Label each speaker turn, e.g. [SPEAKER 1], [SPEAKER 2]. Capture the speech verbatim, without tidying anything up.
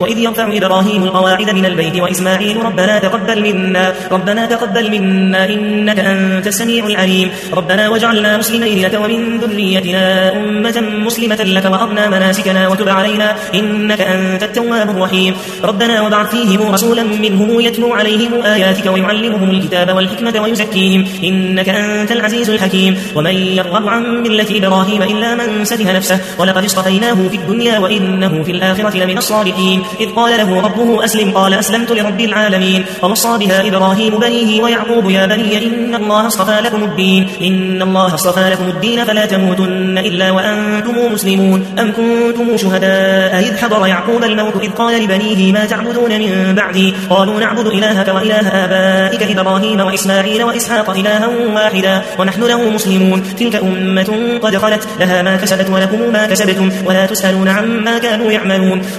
[SPEAKER 1] وإذ يرفع إبراهيم القواعد من البيت وإسماعيل ربنا تقبل منا ربنا تقبل منا إنك أنت السميع العليم ربنا واجعلنا مسلمين لك ومن ذريتنا أمة مسلمة لك وأرنا مناسكنا وتب علينا إنك أنت التواب الرحيم ربنا وابعث فيهم رسولا منهم يتلو عليهم آياتك ويعلمهم الكتاب والحكمة ويزكيهم إنك أنت العزيز الحكيم ومن يرغب عن ملة إبراهيم إلا من سفه نفسه ولقد اصطفيناه في الدنيا وإنه في الآخرة لمن الصالحين إذ قال له ربه أسلم قال أسلمت لرب العالمين ووصى بها إبراهيم بنيه ويعقوب يا بني إن الله اصطفى لكم الدين إن الله اصطفى لكم الدين فلا تموتن إلا وأنتم مسلمون أم كنتم شهداء إذ حضر يعقوب الموت إذ قال لبنيه ما تعبدون من بعدي قالوا نعبد إلهك وإله آبائك إبراهيم وإسماعيل وإسحاق إلها واحدا ونحن له مسلمون تلك أمة قد خلت لها ما كسبت ولكم ما كسبتم ولا تسألون عما كانوا يعملون